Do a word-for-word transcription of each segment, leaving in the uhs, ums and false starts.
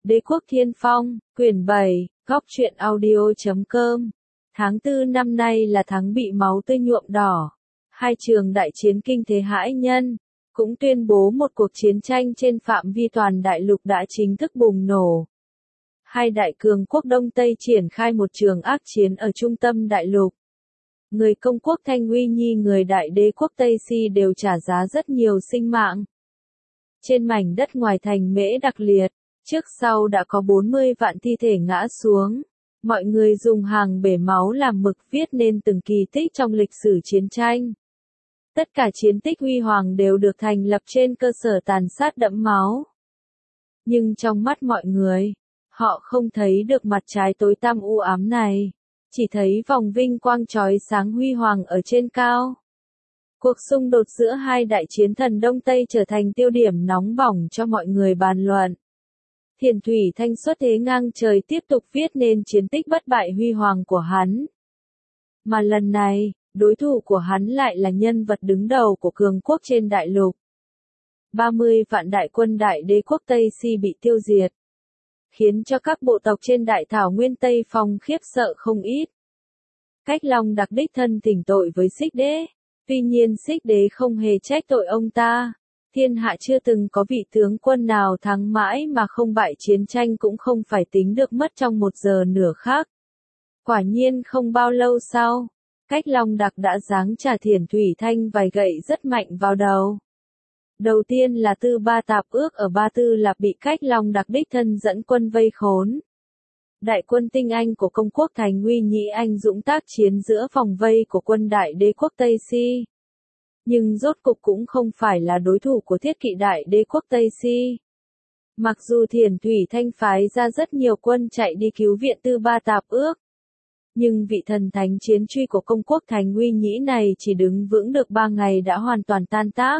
Đế quốc Thiên Phong, quyển bảy, góc truyện audio chấm com. Tháng tư năm nay là tháng bị máu tươi nhuộm đỏ. Hai trường đại chiến kinh thế hãi nhân, cũng tuyên bố một cuộc chiến tranh trên phạm vi toàn đại lục đã chính thức bùng nổ. Hai đại cường quốc Đông Tây triển khai một trường ác chiến ở trung tâm đại lục. Người công quốc Thanh Uy Nhi người đại đế quốc Tây Si đều trả giá rất nhiều sinh mạng. Trên mảnh đất ngoài thành Mễ Đặc Liệt, trước sau đã có bốn mươi vạn thi thể ngã xuống. Mọi người dùng hàng bể máu làm mực viết nên từng kỳ tích trong lịch sử chiến tranh. Tất cả chiến tích huy hoàng đều được thành lập trên cơ sở tàn sát đẫm máu. Nhưng trong mắt mọi người, họ không thấy được mặt trái tối tăm u ám này, chỉ thấy vòng vinh quang chói sáng huy hoàng ở trên cao. Cuộc xung đột giữa hai đại chiến thần Đông Tây trở thành tiêu điểm nóng bỏng cho mọi người bàn luận. Thiền Thủy Thanh xuất thế ngang trời tiếp tục viết nên chiến tích bất bại huy hoàng của hắn. Mà lần này, đối thủ của hắn lại là nhân vật đứng đầu của cường quốc trên đại lục. ba mươi vạn đại quân đại đế quốc Tây Si bị tiêu diệt, khiến cho các bộ tộc trên đại thảo nguyên Tây Phong khiếp sợ không ít. Cách Long Đặc đích thân thỉnh tội với Xích Đế, tuy nhiên Xích Đế không hề trách tội ông ta. Thiên hạ chưa từng có vị tướng quân nào thắng mãi mà không bại, chiến tranh cũng không phải tính được mất trong một giờ nửa khác. Quả nhiên không bao lâu sau, Cách Long Đặc đã giáng trả Thiền Thủy Thanh vài gậy rất mạnh vào đầu. Đầu tiên là Tư Ba Tạp Ước ở Ba Tư Lạp bị Cách Long Đặc đích thân dẫn quân vây khốn. Đại quân tinh Anh của công quốc Thành Uy Nhĩ anh dũng tác chiến giữa vòng vây của quân đại đế quốc Tây Si. Nhưng rốt cục cũng không phải là đối thủ của thiết kỵ đại đế quốc Tây Si. Mặc dù Thiền Thủy Thanh phái ra rất nhiều quân chạy đi cứu viện Tư Ba Tạp Ước, nhưng vị thần thánh chiến truy của công quốc Thành Uy Nhĩ này chỉ đứng vững được ba ngày đã hoàn toàn tan tác.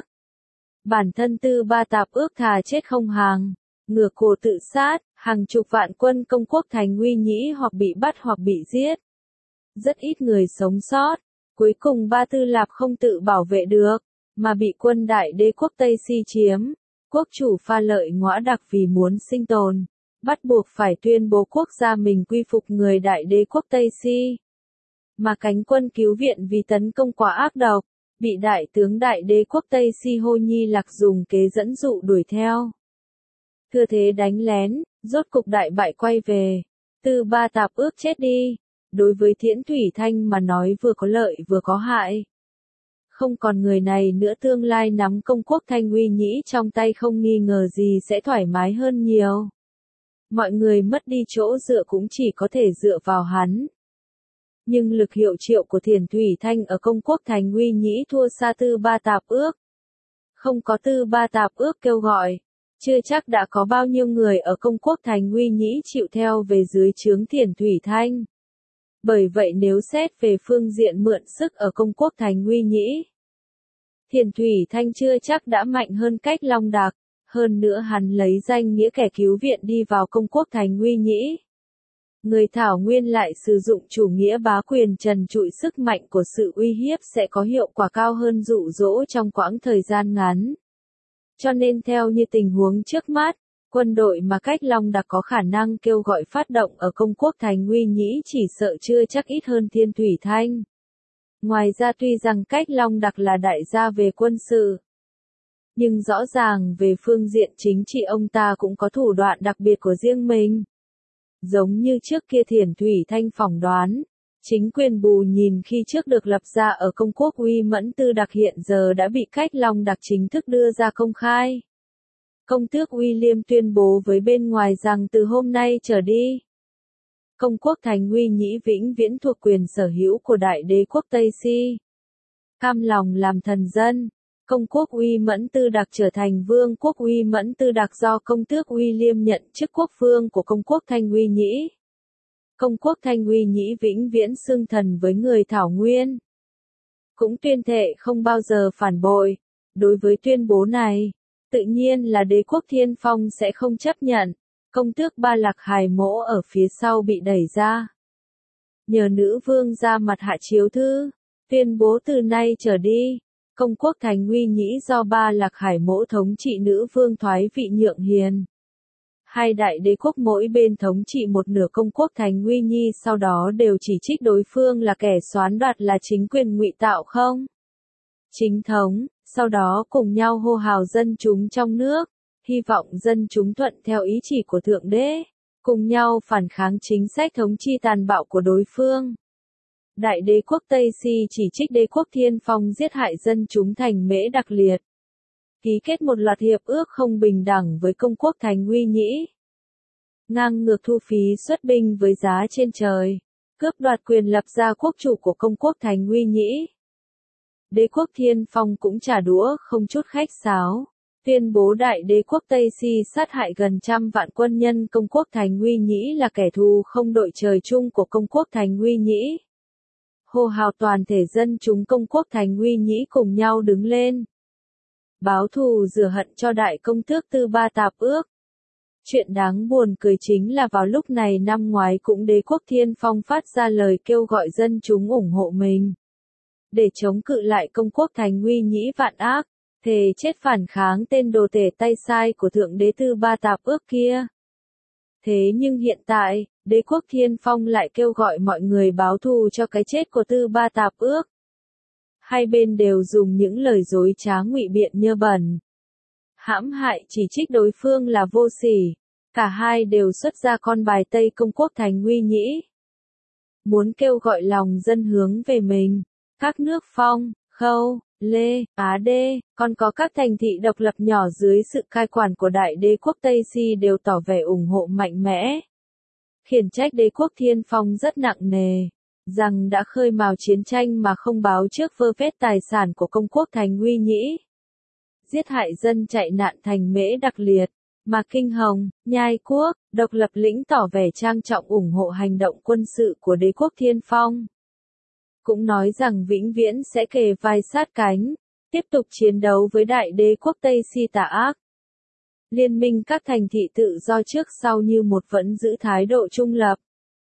Bản thân Tư Ba Tạp Ước thà chết không hàng, ngửa cổ tự sát, hàng chục vạn quân công quốc Thành Uy Nhĩ hoặc bị bắt hoặc bị giết. Rất ít người sống sót. Cuối cùng Ba Tư Lạp không tự bảo vệ được, mà bị quân đại đế quốc Tây Si chiếm. Quốc chủ Pha Lợi Ngõa Đặc vì muốn sinh tồn, bắt buộc phải tuyên bố quốc gia mình quy phục người đại đế quốc Tây Si. Mà cánh quân cứu viện vì tấn công quá ác độc, bị đại tướng đại đế quốc Tây Si Hô Nhi Lạc dùng kế dẫn dụ đuổi theo. Thừa thế đánh lén, rốt cục đại bại quay về. Tư Ba Tạp Ước chết đi. Đối với Thiển Thủy Thanh mà nói vừa có lợi vừa có hại. Không còn người này nữa, tương lai nắm công quốc Thanh Uy Nhĩ trong tay không nghi ngờ gì sẽ thoải mái hơn nhiều. Mọi người mất đi chỗ dựa cũng chỉ có thể dựa vào hắn. Nhưng lực hiệu triệu của Thiển Thủy Thanh ở công quốc Thành Uy Nhĩ thua xa Tư Ba Tạp Ước. Không có Tư Ba Tạp Ước kêu gọi, chưa chắc đã có bao nhiêu người ở công quốc Thành Uy Nhĩ chịu theo về dưới trướng Thiển Thủy Thanh. Bởi vậy nếu xét về phương diện mượn sức ở công quốc Thành Uy Nhĩ, Thiền Thủy Thanh chưa chắc đã mạnh hơn Cách Long Đặc, hơn nữa hắn lấy danh nghĩa kẻ cứu viện đi vào công quốc Thành Uy Nhĩ. Người Thảo Nguyên lại sử dụng chủ nghĩa bá quyền trần trụi, sức mạnh của sự uy hiếp sẽ có hiệu quả cao hơn dụ dỗ trong quãng thời gian ngắn. Cho nên theo như tình huống trước mắt, quân đội mà Cách Long Đặc có khả năng kêu gọi phát động ở công quốc Thành Uy Nhĩ chỉ sợ chưa chắc ít hơn Thiền Thủy Thanh. Ngoài ra tuy rằng Cách Long Đặc là đại gia về quân sự, nhưng rõ ràng về phương diện chính trị ông ta cũng có thủ đoạn đặc biệt của riêng mình. Giống như trước kia Thiển Thủy Thanh phỏng đoán, chính quyền Bù Nhìn khi trước được lập ra ở công quốc Uy Mẫn Tư Đặc hiện giờ đã bị Cách Long Đặc chính thức đưa ra công khai. Công tước William tuyên bố với bên ngoài rằng từ hôm nay trở đi, công quốc Thành Uy Nhĩ vĩnh viễn thuộc quyền sở hữu của đại đế quốc Tây Si. Cam lòng làm thần dân, công quốc Uy Mẫn Tư Đặc trở thành vương quốc Uy Mẫn Tư Đặc do công tước William nhận chức quốc vương của công quốc Thanh Uy Nhĩ. Công quốc Thanh Uy Nhĩ vĩnh viễn xưng thần với người Thảo Nguyên. Cũng tuyên thệ không bao giờ phản bội. Đối với tuyên bố này, tự nhiên là đế quốc Thiên Phong sẽ không chấp nhận. Công tước Ba Lạc Hải Mỗ ở phía sau bị đẩy ra. Nhờ nữ vương ra mặt hạ chiếu thư, tuyên bố từ nay trở đi, công quốc Thành Uy Nhĩ do Ba Lạc Hải Mỗ thống trị, nữ vương thoái vị nhượng hiền. Hai đại đế quốc mỗi bên thống trị một nửa công quốc thành Nguy Nhi, sau đó đều chỉ trích đối phương là kẻ soán đoạt, là chính quyền ngụy tạo không chính thống, sau đó cùng nhau hô hào dân chúng trong nước, hy vọng dân chúng thuận theo ý chỉ của Thượng Đế, cùng nhau phản kháng chính sách thống trị tàn bạo của đối phương. Đại đế quốc Tây Si chỉ trích đế quốc Thiên Phong giết hại dân chúng thành Mễ Đặc Liệt, ký kết một loạt hiệp ước không bình đẳng với công quốc thành Nguy Nhĩ, ngang ngược thu phí xuất binh với giá trên trời, cướp đoạt quyền lập ra quốc chủ của công quốc thành Nguy Nhĩ. Đế quốc Thiên Phong cũng trả đũa không chút khách sáo, tuyên bố đại đế quốc Tây Si sát hại gần trăm vạn quân nhân công quốc thành Nguy Nhĩ là kẻ thù không đội trời chung của công quốc thành Nguy Nhĩ. Hô hào toàn thể dân chúng công quốc thành Nguy Nhĩ cùng nhau đứng lên, báo thù rửa hận cho đại công tước Tư Ba Tạp Ước. Chuyện đáng buồn cười chính là vào lúc này năm ngoái cũng đế quốc Thiên Phong phát ra lời kêu gọi dân chúng ủng hộ mình, để chống cự lại công quốc thành Nguy Nhĩ vạn ác, thề chết phản kháng tên đồ tể tay sai của Thượng Đế Tư Ba Tạp Ước kia. Thế nhưng hiện tại, đế quốc Thiên Phong lại kêu gọi mọi người báo thù cho cái chết của Tư Ba Tạp Ước. Hai bên đều dùng những lời dối trá ngụy biện nhơ bẩn, hãm hại chỉ trích đối phương là vô sỉ. Cả hai đều xuất ra con bài Tây công quốc thành Nguy Nhĩ, muốn kêu gọi lòng dân hướng về mình. Các nước Phong, Khâu, Lê, Á Đê, còn có các thành thị độc lập nhỏ dưới sự cai quản của đại đế quốc Tây Si đều tỏ vẻ ủng hộ mạnh mẽ, khiển trách đế quốc Thiên Phong rất nặng nề, rằng đã khơi mào chiến tranh mà không báo trước, vơ vét tài sản của công quốc thành Nguy Nhĩ, giết hại dân chạy nạn thành Mễ Đặc Liệt. Mà Kinh Hồng, Nhai Quốc, độc lập lĩnh tỏ vẻ trang trọng ủng hộ hành động quân sự của đế quốc Thiên Phong, cũng nói rằng vĩnh viễn sẽ kề vai sát cánh, tiếp tục chiến đấu với đại đế quốc Tây Si tà ác. Liên minh các thành thị tự do trước sau như một vẫn giữ thái độ trung lập.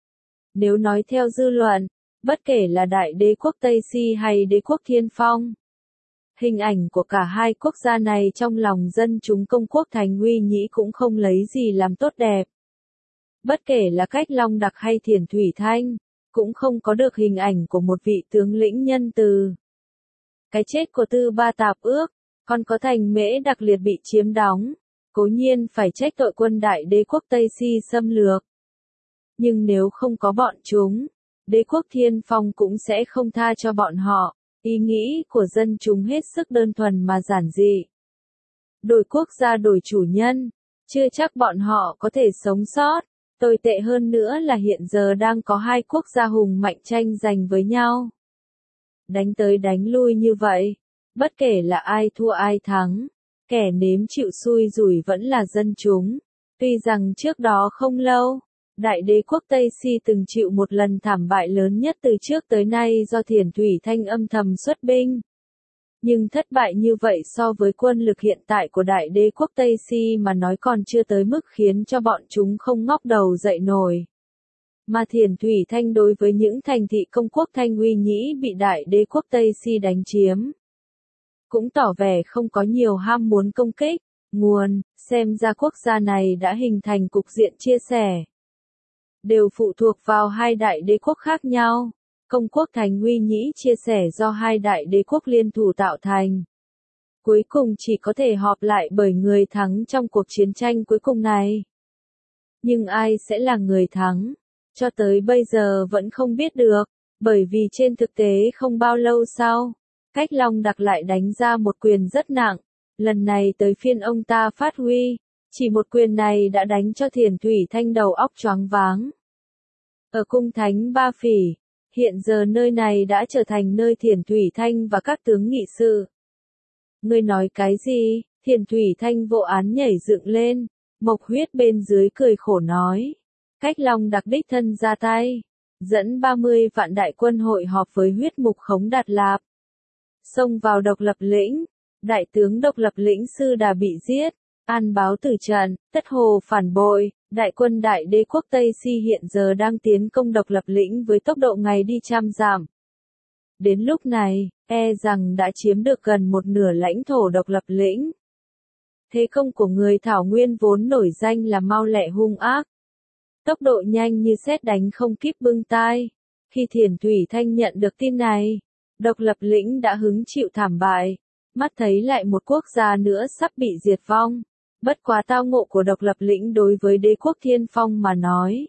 Nếu nói theo dư luận, bất kể là đại đế quốc Tây Si hay đế quốc Thiên Phong, hình ảnh của cả hai quốc gia này trong lòng dân chúng công quốc thành Nguy Nhĩ cũng không lấy gì làm tốt đẹp. Bất kể là Cách Long Đặc hay Thiền Thủy Thanh, cũng không có được hình ảnh của một vị tướng lĩnh nhân từ. Cái chết của Tư Ba Tạp Ước, còn có thành Mễ Đặc Liệt bị chiếm đóng, cố nhiên phải trách tội quân đại đế quốc Tây Si xâm lược. Nhưng nếu không có bọn chúng, đế quốc Thiên Phong cũng sẽ không tha cho bọn họ. Ý nghĩ của dân chúng hết sức đơn thuần mà giản dị. Đổi quốc gia đổi chủ nhân, chưa chắc bọn họ có thể sống sót. Tồi tệ hơn nữa là hiện giờ đang có hai quốc gia hùng mạnh tranh giành với nhau. Đánh tới đánh lui như vậy, bất kể là ai thua ai thắng, kẻ nếm chịu xui rủi vẫn là dân chúng. Tuy rằng trước đó không lâu, đại đế quốc Tây Si từng chịu một lần thảm bại lớn nhất từ trước tới nay do Thiền Thủy Thanh âm thầm xuất binh. Nhưng thất bại như vậy so với quân lực hiện tại của đại đế quốc Tây Si mà nói còn chưa tới mức khiến cho bọn chúng không ngóc đầu dậy nổi. Mà Thiền Thủy Thanh đối với những thành thị công quốc Thanh Nguy Nhĩ bị đại đế quốc Tây Si đánh chiếm, cũng tỏ vẻ không có nhiều ham muốn công kích. Nguồn, xem ra quốc gia này đã hình thành cục diện chia sẻ, đều phụ thuộc vào hai đại đế quốc khác nhau. Công quốc thành Nguy Nhĩ chia sẻ do hai đại đế quốc liên thủ tạo thành. Cuối cùng chỉ có thể họp lại bởi người thắng trong cuộc chiến tranh cuối cùng này. Nhưng ai sẽ là người thắng? Cho tới bây giờ vẫn không biết được, bởi vì trên thực tế không bao lâu sau, Cách Long Đặc lại đánh ra một quyền rất nặng. Lần này tới phiên ông ta phát huy, chỉ một quyền này đã đánh cho Thiền Thủy Thanh đầu óc choáng váng. Ở cung thánh Ba Phỉ, hiện giờ nơi này đã trở thành nơi Thiền Thủy Thanh và các tướng nghị sự. Ngươi nói cái gì? Thiền Thủy Thanh vô án nhảy dựng lên, Mộc Huyết bên dưới cười khổ nói. Cách Long Đặc đích thân ra tay, dẫn ba mươi vạn đại quân hội họp với Huyết Mục Khống Đạt Lạp, xông vào độc lập lĩnh. Đại tướng độc lập lĩnh Sư Đà bị giết, an báo tử trận, Tất Hồ phản bội. Đại quân đại đế quốc Tây Si hiện giờ đang tiến công độc lập lĩnh với tốc độ ngày đi trăm dặm. Đến lúc này, e rằng đã chiếm được gần một nửa lãnh thổ độc lập lĩnh. Thế công của người Thảo Nguyên vốn nổi danh là mau lẹ hung ác. Tốc độ nhanh như sét đánh không kíp bưng tai. Khi Thiền Thủy Thanh nhận được tin này, Độc Lập Lĩnh đã hứng chịu thảm bại. Mắt thấy lại một quốc gia nữa sắp bị diệt vong. Bất quá tao ngộ của Độc Lập Lĩnh đối với đế quốc Thiên Phong mà nói.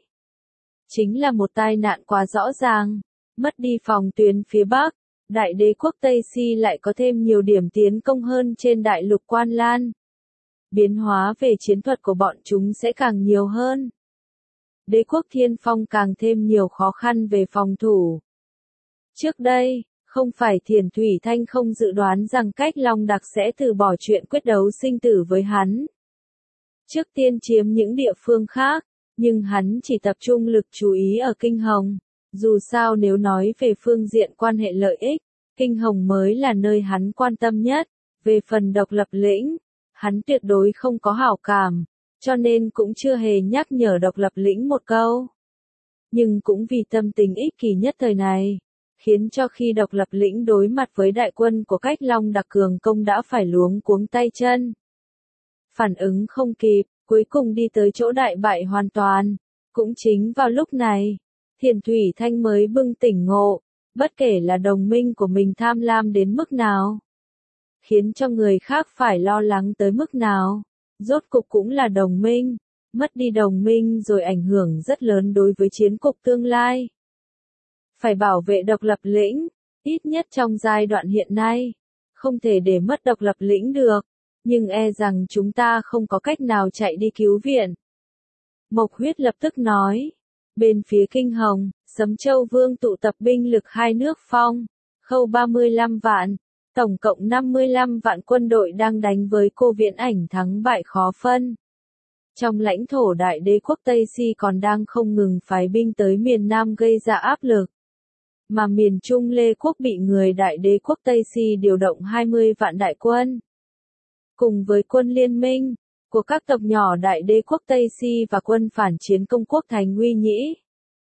Chính là một tai nạn quá rõ ràng. Mất đi phòng tuyến phía Bắc, đại đế quốc Tây Si lại có thêm nhiều điểm tiến công hơn trên đại lục Quan Lan. Biến hóa về chiến thuật của bọn chúng sẽ càng nhiều hơn. Đế quốc Thiên Phong càng thêm nhiều khó khăn về phòng thủ. Trước đây, không phải Thiền Thủy Thanh không dự đoán rằng Cách Long Đặc sẽ từ bỏ chuyện quyết đấu sinh tử với hắn. Trước tiên chiếm những địa phương khác, nhưng hắn chỉ tập trung lực chú ý ở Kinh Hồng. Dù sao nếu nói về phương diện quan hệ lợi ích, Kinh Hồng mới là nơi hắn quan tâm nhất. Về phần Độc Lập Lĩnh, hắn tuyệt đối không có hảo cảm, cho nên cũng chưa hề nhắc nhở Độc Lập Lĩnh một câu. Nhưng cũng vì tâm tình ích kỷ nhất thời này, khiến cho khi Độc Lập Lĩnh đối mặt với đại quân của Cách Long Đặc cường công đã phải luống cuống tay chân. Phản ứng không kịp, cuối cùng đi tới chỗ đại bại hoàn toàn. Cũng chính vào lúc này, Thiền Thủy Thanh mới bừng tỉnh ngộ, bất kể là đồng minh của mình tham lam đến mức nào, khiến cho người khác phải lo lắng tới mức nào, rốt cục cũng là đồng minh, mất đi đồng minh rồi ảnh hưởng rất lớn đối với chiến cục tương lai. Phải bảo vệ Độc Lập Lĩnh, ít nhất trong giai đoạn hiện nay, không thể để mất Độc Lập Lĩnh được, nhưng e rằng chúng ta không có cách nào chạy đi cứu viện. Mộc Huyết lập tức nói. Bên phía Kinh Hồng, Sấm Châu Vương tụ tập binh lực hai nước Phong, Khâu ba mươi lăm vạn, tổng cộng năm mươi lăm vạn quân đội đang đánh với Cô Viễn Ảnh thắng bại khó phân. Trong lãnh thổ đại đế quốc Tây Si còn đang không ngừng phái binh tới miền Nam gây ra áp lực. Mà miền Trung Lê quốc bị người đại đế quốc Tây Si điều động hai mươi vạn đại quân. Cùng với quân liên minh của các tộc nhỏ đại đế quốc Tây Si và quân phản chiến công quốc Thành Nguy Nhĩ,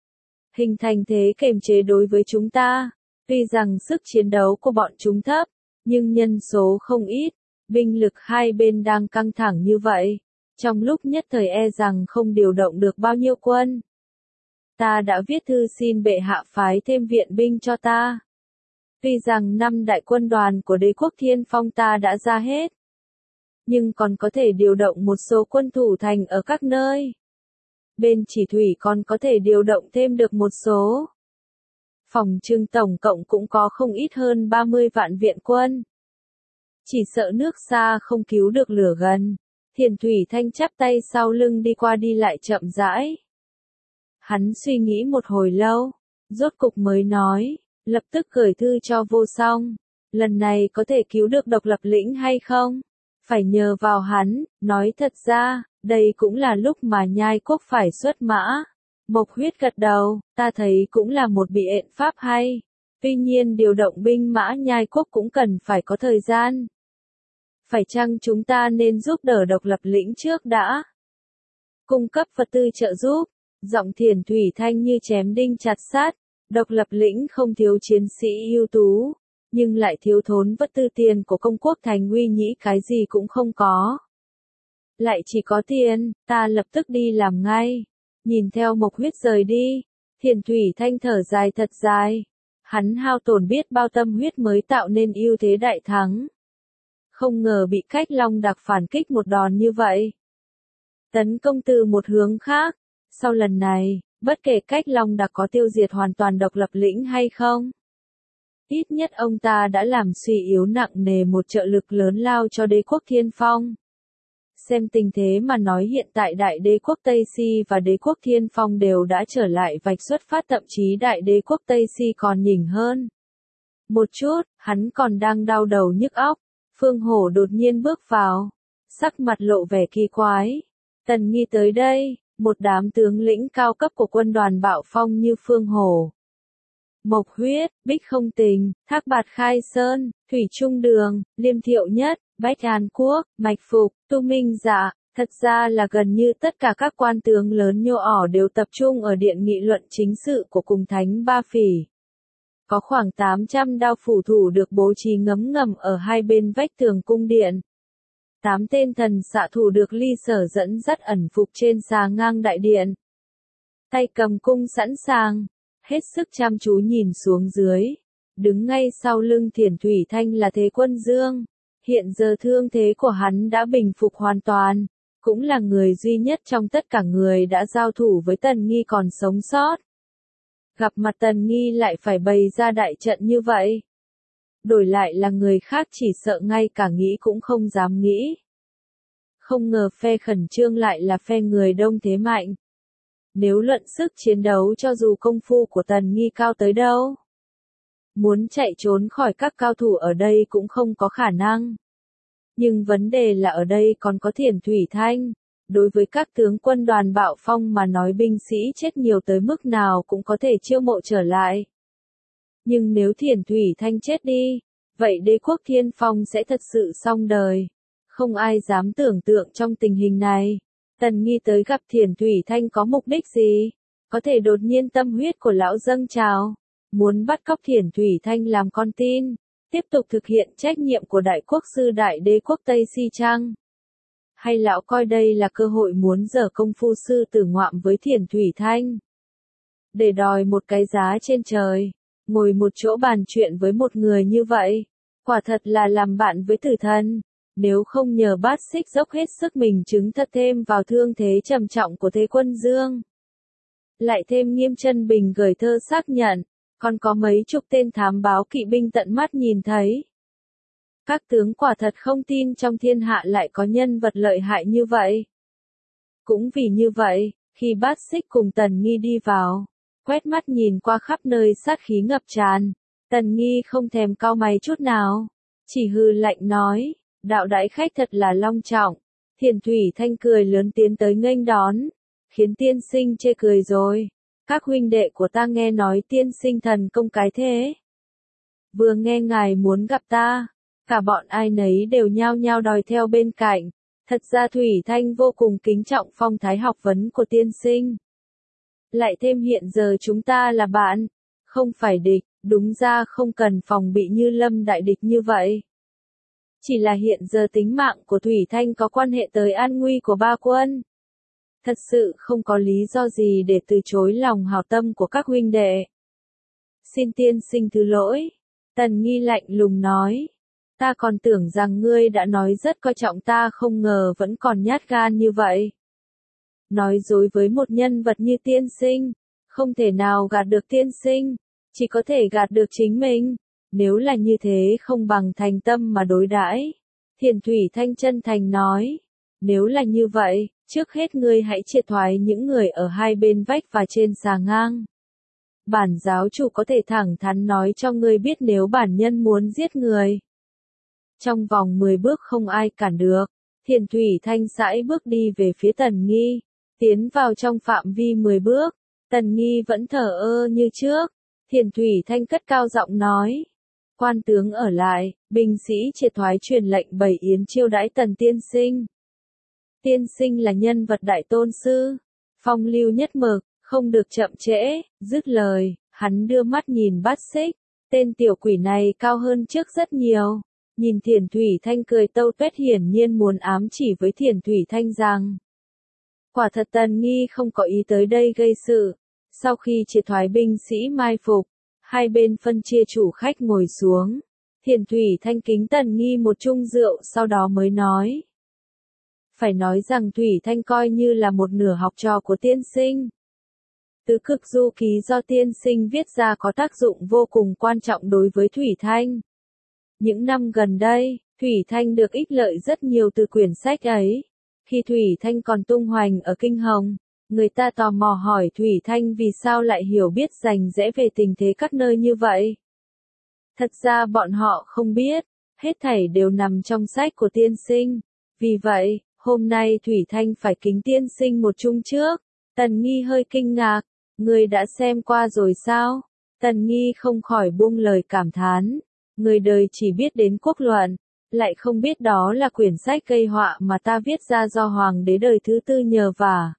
hình thành thế kềm chế đối với chúng ta. Tuy rằng sức chiến đấu của bọn chúng thấp, nhưng nhân số không ít, binh lực hai bên đang căng thẳng như vậy, trong lúc nhất thời e rằng không điều động được bao nhiêu quân. Ta đã viết thư xin bệ hạ phái thêm viện binh cho ta. Tuy rằng năm đại quân đoàn của đế quốc Thiên Phong ta đã ra hết, nhưng còn có thể điều động một số quân thủ thành ở các nơi. Bên chỉ thủy còn có thể điều động thêm được một số. Phòng trưng tổng cộng cũng có không ít hơn ba mươi vạn viện quân. Chỉ sợ nước xa không cứu được lửa gần. Thiền Thủy Thanh chắp tay sau lưng đi qua đi lại chậm rãi. Hắn suy nghĩ một hồi lâu, rốt cục mới nói, lập tức gửi thư cho Vô Song. Lần này có thể cứu được Độc Lập Lĩnh hay không? Phải nhờ vào hắn, nói thật ra, đây cũng là lúc mà Nhai Quốc phải xuất mã. Mộc Huyết gật đầu, ta thấy cũng là một biện pháp hay. Tuy nhiên điều động binh mã Nhai Quốc cũng cần phải có thời gian. Phải chăng chúng ta nên giúp đỡ Độc Lập Lĩnh trước đã? Cung cấp vật tư trợ giúp, giọng Thiền Thủy Thanh như chém đinh chặt sắt. Độc Lập Lĩnh không thiếu chiến sĩ ưu tú, nhưng lại thiếu thốn vật tư tiền của công quốc Thành Nguy Nhĩ cái gì cũng không có. Lại chỉ có tiền, ta lập tức đi làm ngay. Nhìn theo Mộc Huyết rời đi, Thiền Thủy Thanh thở dài thật dài. Hắn hao tổn biết bao tâm huyết mới tạo nên ưu thế đại thắng. Không ngờ bị Cách Long Đặc phản kích một đòn như vậy. Tấn công từ một hướng khác. Sau lần này, bất kể Cách Long Đặc có tiêu diệt hoàn toàn Độc Lập Lĩnh hay không, ít nhất ông ta đã làm suy yếu nặng nề một trợ lực lớn lao cho đế quốc Thiên Phong. Xem tình thế mà nói hiện tại đại đế quốc Tây Si và đế quốc Thiên Phong đều đã trở lại vạch xuất phát, thậm chí đại đế quốc Tây Si còn nhỉnh hơn. Một chút, hắn còn đang đau đầu nhức óc. Phương Hổ đột nhiên bước vào, sắc mặt lộ vẻ kỳ quái. Tần Nghi tới đây, một đám tướng lĩnh cao cấp của quân đoàn Bạo Phong như Phương Hổ, Mộc Huyết, Bích Không Tình, Thác Bạt Khai Sơn, Thủy Trung Đường, Liêm Thiệu Nhất, Bách An Quốc, Mạch Phục, Tu Minh Dạ, thật ra là gần như tất cả các quan tướng lớn nhô ỏ đều tập trung ở điện nghị luận chính sự của cùng thánh Ba Phỉ. Có khoảng tám trăm đao phủ thủ được bố trí ngấm ngầm ở hai bên vách tường cung điện. Tám tên thần xạ thủ được Ly Sở dẫn dắt ẩn phục trên xà ngang đại điện. Tay cầm cung sẵn sàng, hết sức chăm chú nhìn xuống dưới. Đứng ngay sau lưng Thiền Thủy Thanh là Thế Quân Dương. Hiện giờ thương thế của hắn đã bình phục hoàn toàn, cũng là người duy nhất trong tất cả người đã giao thủ với Tần Nghi còn sống sót. Gặp mặt Tần Nghi lại phải bày ra đại trận như vậy. Đổi lại là người khác chỉ sợ ngay cả nghĩ cũng không dám nghĩ. Không ngờ phe khẩn trương lại là phe người đông thế mạnh. Nếu luận sức chiến đấu cho dù công phu của Tần Nghi cao tới đâu, muốn chạy trốn khỏi các cao thủ ở đây cũng không có khả năng. Nhưng vấn đề là ở đây còn có Thiền Thủy Thanh. Đối với các tướng quân đoàn Bạo Phong mà nói binh sĩ chết nhiều tới mức nào cũng có thể chiêu mộ trở lại. Nhưng nếu Thiền Thủy Thanh chết đi, vậy đế quốc Thiên Phong sẽ thật sự xong đời. Không ai dám tưởng tượng trong tình hình này, Tần Nghi tới gặp Thiền Thủy Thanh có mục đích gì? Có thể đột nhiên tâm huyết của lão dâng trào, muốn bắt cóc Thiền Thủy Thanh làm con tin, tiếp tục thực hiện trách nhiệm của đại quốc sư đại đế quốc Tây Si Trăng. Hay lão coi đây là cơ hội muốn giở công phu sư tử ngoạm với Thiền Thủy Thanh, để đòi một cái giá trên trời, ngồi một chỗ bàn chuyện với một người như vậy, quả thật là làm bạn với tử thần. Nếu không nhờ Bát Xích dốc hết sức mình chứng thật thêm vào thương thế trầm trọng của Thế Quân Dương, lại thêm Nghiêm Chân Bình gửi thơ xác nhận, còn có mấy chục tên thám báo kỵ binh tận mắt nhìn thấy. Các tướng quả thật không tin trong thiên hạ lại có nhân vật lợi hại như vậy. Cũng vì như vậy, khi Bát Xích cùng Tần Nghi đi vào, quét mắt nhìn qua khắp nơi sát khí ngập tràn, Tần Nghi không thèm cau mày chút nào, chỉ hừ lạnh nói, đạo đãi khách thật là long trọng. Thiền Thủy Thanh cười lớn tiến tới nghênh đón, khiến tiên sinh chê cười rồi. Các huynh đệ của ta nghe nói tiên sinh thần công cái thế. Vừa nghe ngài muốn gặp ta, cả bọn ai nấy đều nhao nhao đòi theo bên cạnh. Thật ra Thủy Thanh vô cùng kính trọng phong thái học vấn của tiên sinh. Lại thêm hiện giờ chúng ta là bạn, không phải địch, đúng ra không cần phòng bị như Lâm đại địch như vậy. Chỉ là hiện giờ tính mạng của Thủy Thanh có quan hệ tới an nguy của ba quân. Thật sự không có lý do gì để từ chối lòng hảo tâm của các huynh đệ. Xin tiên sinh thứ lỗi. Tần Nghi lạnh lùng nói. Ta còn tưởng rằng ngươi đã nói rất coi trọng ta, không ngờ vẫn còn nhát gan như vậy. Nói dối với một nhân vật như tiên sinh, không thể nào gạt được tiên sinh, chỉ có thể gạt được chính mình. Nếu là như thế không bằng thành tâm mà đối đãi. Thiền Thủy Thanh chân thành nói. Nếu là như vậy, trước hết ngươi hãy triệt thoái những người ở hai bên vách và trên xà ngang. Bản giáo chủ có thể thẳng thắn nói cho ngươi biết nếu bản nhân muốn giết người. Trong vòng mười bước không ai cản được. Thiền Thủy Thanh sải bước đi về phía Tần Nghi, tiến vào trong phạm vi mười bước. Tần Nghi vẫn thờ ơ như trước. Thiền Thủy Thanh cất cao giọng nói. Quan tướng ở lại, binh sĩ triệt thoái truyền lệnh bày yến chiêu đãi Tần tiên sinh. Tiên sinh là nhân vật đại tôn sư, phong lưu nhất mực, không được chậm trễ. Dứt lời, hắn đưa mắt nhìn Bát Xích, tên tiểu quỷ này cao hơn trước rất nhiều. Nhìn Thiền Thủy Thanh cười tâu tuét, hiển nhiên muốn ám chỉ với Thiền Thủy Thanh rằng, quả thật Tần Nghi không có ý tới đây gây sự. Sau khi triệt thoái binh sĩ mai phục, hai bên phân chia chủ khách ngồi xuống. Thiền Thủy Thanh kính Tần Nghi một chung rượu, sau đó mới nói. Phải nói rằng Thủy Thanh coi như là một nửa học trò của tiên sinh. Tứ Cực Du Ký do tiên sinh viết ra có tác dụng vô cùng quan trọng đối với Thủy Thanh. Những năm gần đây, Thủy Thanh được ích lợi rất nhiều từ quyển sách ấy. Khi Thủy Thanh còn tung hoành ở Kinh Hồng, người ta tò mò hỏi Thủy Thanh vì sao lại hiểu biết rành rẽ về tình thế các nơi như vậy. Thật ra bọn họ không biết, hết thảy đều nằm trong sách của tiên sinh. Vì vậy, hôm nay Thủy Thanh phải kính tiên sinh một chung trước. Tần Nghi hơi kinh ngạc, người đã xem qua rồi sao? Tần Nghi không khỏi buông lời cảm thán. Người đời chỉ biết đến quốc luận, lại không biết đó là quyển sách gây họa mà ta viết ra do hoàng đế đời thứ tư nhờ vả.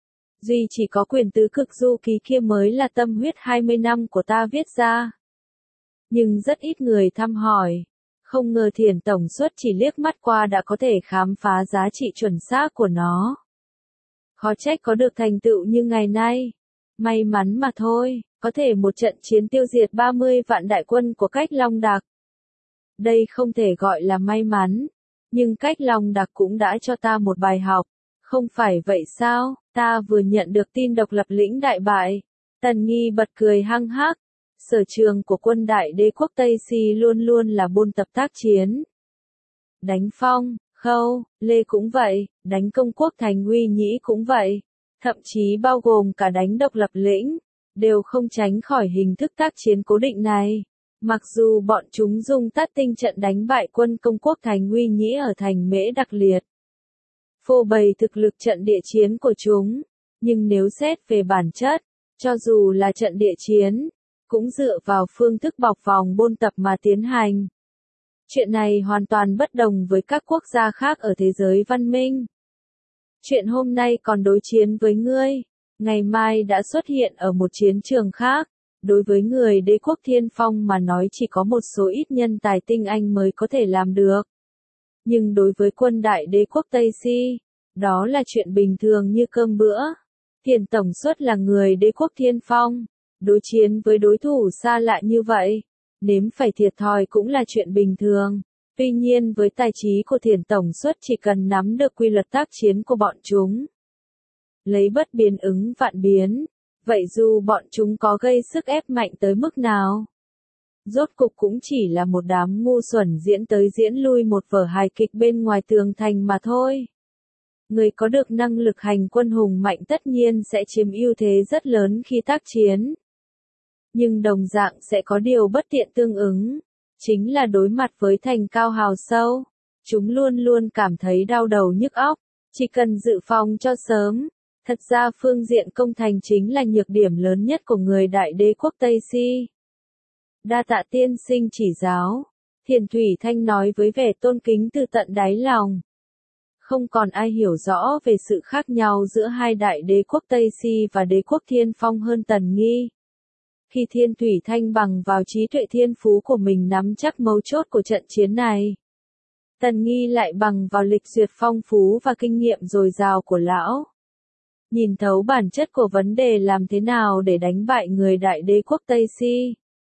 Duy chỉ có quyển Tứ Cực Du Ký kia mới là tâm huyết hai mươi năm của ta viết ra. Nhưng rất ít người thăm hỏi, Không ngờ Thiền Tổng Suất chỉ liếc mắt qua đã có thể khám phá giá trị chuẩn xác của nó. Khó trách có được thành tựu như ngày nay. May mắn mà thôi, có thể một trận chiến tiêu diệt ba mươi vạn đại quân của Cách Long Đạc. Đây không thể gọi là may mắn, nhưng Cách Long Đạc cũng đã cho ta một bài học. Không phải vậy sao, ta vừa nhận được tin độc lập lĩnh đại bại. Tần Nghi bật cười hăng hắc. Sở trường của quân đại đế quốc Tây Si luôn luôn là buôn tập tác chiến. Đánh Phong, Khâu, Lê cũng vậy, đánh công quốc thành Uy Nhĩ cũng vậy, thậm chí bao gồm cả đánh độc lập lĩnh, đều không tránh khỏi hình thức tác chiến cố định này. Mặc dù bọn chúng dùng tát tinh trận đánh bại quân công quốc thành Uy Nhĩ ở thành Mễ Đặc Liệt, phô bày thực lực trận địa chiến của chúng, nhưng nếu xét về bản chất, cho dù là trận địa chiến, cũng dựa vào phương thức bọc vòng buôn tập mà tiến hành. Chuyện này hoàn toàn bất đồng với các quốc gia khác ở thế giới văn minh. Chuyện hôm nay còn đối chiến với ngươi, ngày mai đã xuất hiện ở một chiến trường khác. Đối với người đế quốc Thiên Phong mà nói chỉ có một số ít nhân tài tinh anh mới có thể làm được. Nhưng đối với quân đại đế quốc Tây Si, đó là chuyện bình thường như cơm bữa. Thiền Tổng Suất là người đế quốc Thiên Phong, đối chiến với đối thủ xa lạ như vậy, nếm phải thiệt thòi cũng là chuyện bình thường. Tuy nhiên với tài trí của Thiền Tổng Suất chỉ cần nắm được quy luật tác chiến của bọn chúng, lấy bất biến ứng vạn biến, vậy dù bọn chúng có gây sức ép mạnh tới mức nào, rốt cục cũng chỉ là một đám ngu xuẩn diễn tới diễn lui một vở hài kịch bên ngoài tường thành mà thôi. Người có được năng lực hành quân hùng mạnh tất nhiên sẽ chiếm ưu thế rất lớn khi tác chiến. Nhưng đồng dạng sẽ có điều bất tiện tương ứng, chính là đối mặt với thành cao hào sâu, chúng luôn luôn cảm thấy đau đầu nhức óc, chỉ cần dự phòng cho sớm. Thật ra phương diện công thành chính là nhược điểm lớn nhất của người đại đế quốc Tây Si. Đa tạ tiên sinh chỉ giáo, Thiền Thủy Thanh nói với vẻ tôn kính từ tận đáy lòng. Không còn ai hiểu rõ về sự khác nhau giữa hai đại đế quốc Tây Si và đế quốc Thiên Phong hơn Tần Nghi. Khi Thiên Thủy Thanh bằng vào trí tuệ thiên phú của mình nắm chắc mấu chốt của trận chiến này, Tần Nghi lại bằng vào lịch duyệt phong phú và kinh nghiệm dồi dào của lão, nhìn thấu bản chất của vấn đề làm thế nào để đánh bại người đại đế quốc Tây Si.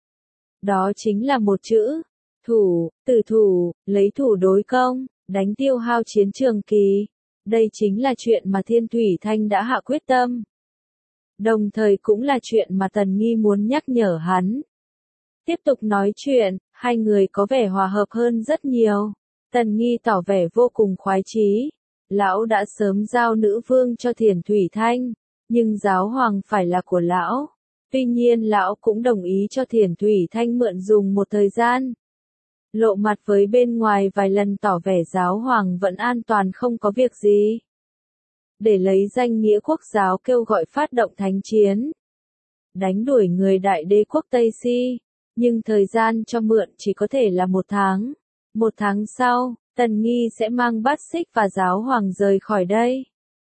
Đó chính là một chữ, thủ, tử thủ, lấy thủ đối công, đánh tiêu hao chiến trường kỳ. Đây chính là chuyện mà Thiên Thủy Thanh đã hạ quyết tâm. Đồng thời cũng là chuyện mà Tần Nghi muốn nhắc nhở hắn. Tiếp tục nói chuyện, hai người có vẻ hòa hợp hơn rất nhiều. Tần Nghi tỏ vẻ vô cùng khoái chí. Lão đã sớm giao nữ vương cho Thiền Thủy Thanh, nhưng giáo hoàng phải là của lão. Tuy nhiên lão cũng đồng ý cho Thiền Thủy Thanh mượn dùng một thời gian. Lộ mặt với bên ngoài vài lần tỏ vẻ giáo hoàng vẫn an toàn không có việc gì. Để lấy danh nghĩa quốc giáo kêu gọi phát động thánh chiến. Đánh đuổi người đại đế quốc Tây Si, nhưng thời gian cho mượn chỉ có thể là một tháng. Một tháng sau, Tần Nghi sẽ mang bát xích và giáo hoàng rời khỏi đây.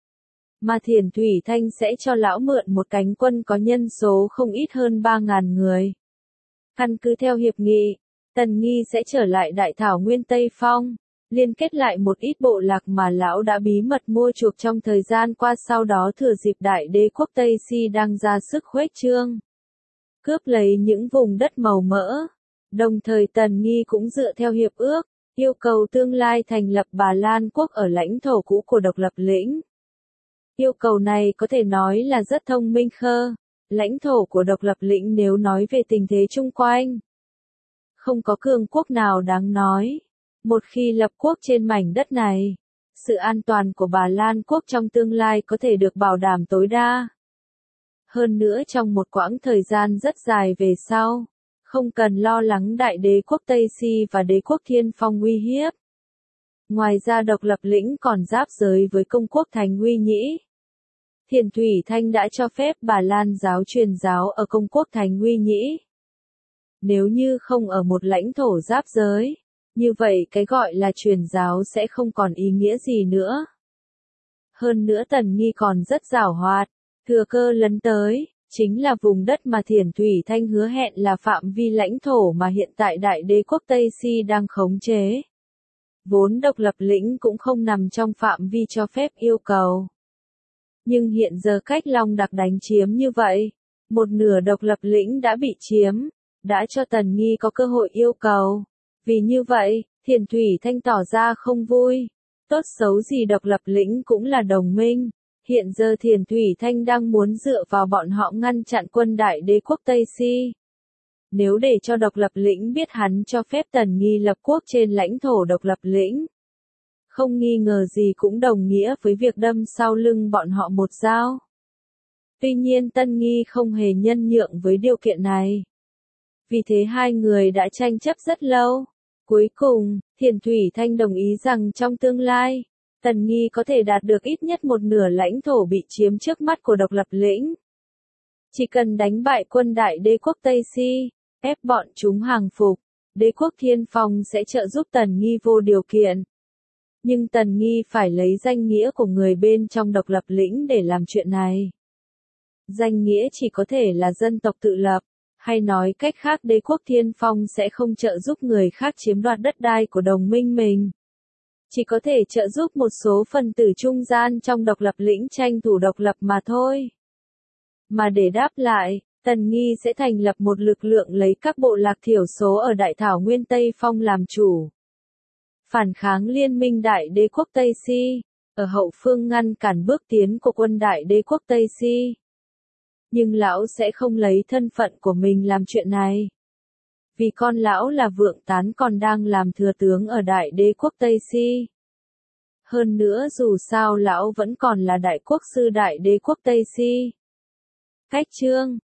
Mà Thiền Thủy Thanh sẽ cho lão mượn một cánh quân có nhân số không ít hơn ba ngàn người. Căn cứ theo hiệp nghị, Tần Nghi sẽ trở lại Đại Thảo Nguyên Tây Phong, liên kết lại một ít bộ lạc mà lão đã bí mật mua chuộc trong thời gian qua, sau đó thừa dịp đại đế quốc Tây Si đang ra sức khuếch trương, cướp lấy những vùng đất màu mỡ. Đồng thời Tần Nghi cũng dựa theo hiệp ước, yêu cầu tương lai thành lập Bà Lan quốc ở lãnh thổ cũ của độc lập lĩnh. Yêu cầu này có thể nói là rất thông minh khơ. Lãnh thổ của độc lập lĩnh nếu nói về tình thế chung quanh, không có cường quốc nào đáng nói. Một khi lập quốc trên mảnh đất này, sự an toàn của Bà Lan quốc trong tương lai có thể được bảo đảm tối đa. Hơn nữa trong một quãng thời gian rất dài về sau, không cần lo lắng đại đế quốc Tây Si và đế quốc Thiên Phong uy hiếp. Ngoài ra độc lập lĩnh còn giáp giới với công quốc thành Uy Nhĩ. Thiền Thủy Thanh đã cho phép Bà Lan giáo truyền giáo ở công quốc thành Uy Nhĩ. Nếu như không ở một lãnh thổ giáp giới, như vậy cái gọi là truyền giáo sẽ không còn ý nghĩa gì nữa. Hơn nữa Tần Nghi còn rất giảo hoạt, thừa cơ lấn tới, chính là vùng đất mà Thiền Thủy Thanh hứa hẹn là phạm vi lãnh thổ mà hiện tại Đại Đế quốc Tây Si đang khống chế. Vốn độc lập lĩnh cũng không nằm trong phạm vi cho phép yêu cầu. Nhưng hiện giờ cách Long Đặc đánh chiếm như vậy, một nửa độc lập lĩnh đã bị chiếm, đã cho Tần Nghi có cơ hội yêu cầu. Vì như vậy, Thiền Thủy Thanh tỏ ra không vui. Tốt xấu gì độc lập lĩnh cũng là đồng minh. Hiện giờ Thiền Thủy Thanh đang muốn dựa vào bọn họ ngăn chặn quân Đại Đế quốc Tây Si. Nếu để cho độc lập lĩnh biết hắn cho phép Tần Nghi lập quốc trên lãnh thổ độc lập lĩnh, không nghi ngờ gì cũng đồng nghĩa với việc đâm sau lưng bọn họ một dao. Tuy nhiên Tân Nghi không hề nhân nhượng với điều kiện này. Vì thế hai người đã tranh chấp rất lâu. Cuối cùng, Thiền Thủy Thanh đồng ý rằng trong tương lai, Tần Nghi có thể đạt được ít nhất một nửa lãnh thổ bị chiếm trước mắt của độc lập lĩnh. Chỉ cần đánh bại quân Đại Đế quốc Tây Si, ép bọn chúng hàng phục, Đế quốc Thiên Phong sẽ trợ giúp Tần Nghi vô điều kiện. Nhưng Tần Nghi phải lấy danh nghĩa của người bên trong độc lập lĩnh để làm chuyện này. Danh nghĩa chỉ có thể là dân tộc tự lập, hay nói cách khác Đế quốc Thiên Phong sẽ không trợ giúp người khác chiếm đoạt đất đai của đồng minh mình. Chỉ có thể trợ giúp một số phần tử trung gian trong độc lập lĩnh tranh thủ độc lập mà thôi. Mà để đáp lại, Tần Nghi sẽ thành lập một lực lượng lấy các bộ lạc thiểu số ở Đại Thảo Nguyên Tây Phong làm chủ. Phản kháng liên minh Đại Đế quốc Tây Si, ở hậu phương ngăn cản bước tiến của quân Đại Đế quốc Tây Si. Nhưng lão sẽ không lấy thân phận của mình làm chuyện này. Vì con lão là Vượng Tán còn đang làm thừa tướng ở Đại Đế quốc Tây Si. Hơn nữa dù sao lão vẫn còn là đại quốc sư Đại Đế quốc Tây Si. Cách chương